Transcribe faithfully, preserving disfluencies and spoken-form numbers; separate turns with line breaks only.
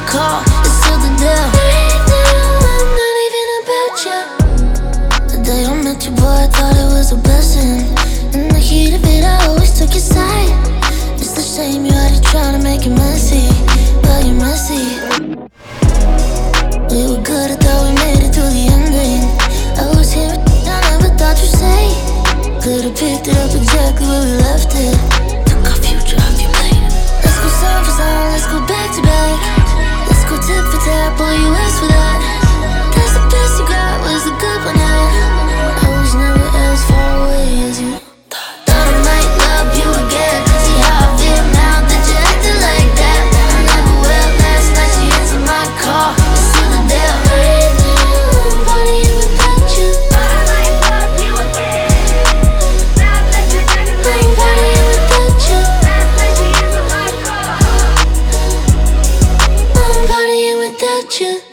car, it's still the deal. Right now, I'm not even about you. The day I met you, boy, I thought it was a blessing. In the heat of it, I always took your side. It's the shame you had to try to make it messy, but you're messy. We were good, I thought we made it through the ending. I was here, I never thought you'd say. Could've picked it up exactly where we left it. Took our future off your plate. Let's go song for song, let's go back to back. Let's go tip for tap, boy, you asked for that. Guess the best you got was a good one. I was never as far away as you thought. Thought I might love you again. See how I feel now that you acted like that. I never will. Last night she answered my call. It's still the deal. Right now, I'm partying without you. Thought I might love you again. Now that you acted like that. I'm partying without you. Last night she answered my call. I'm partying without you.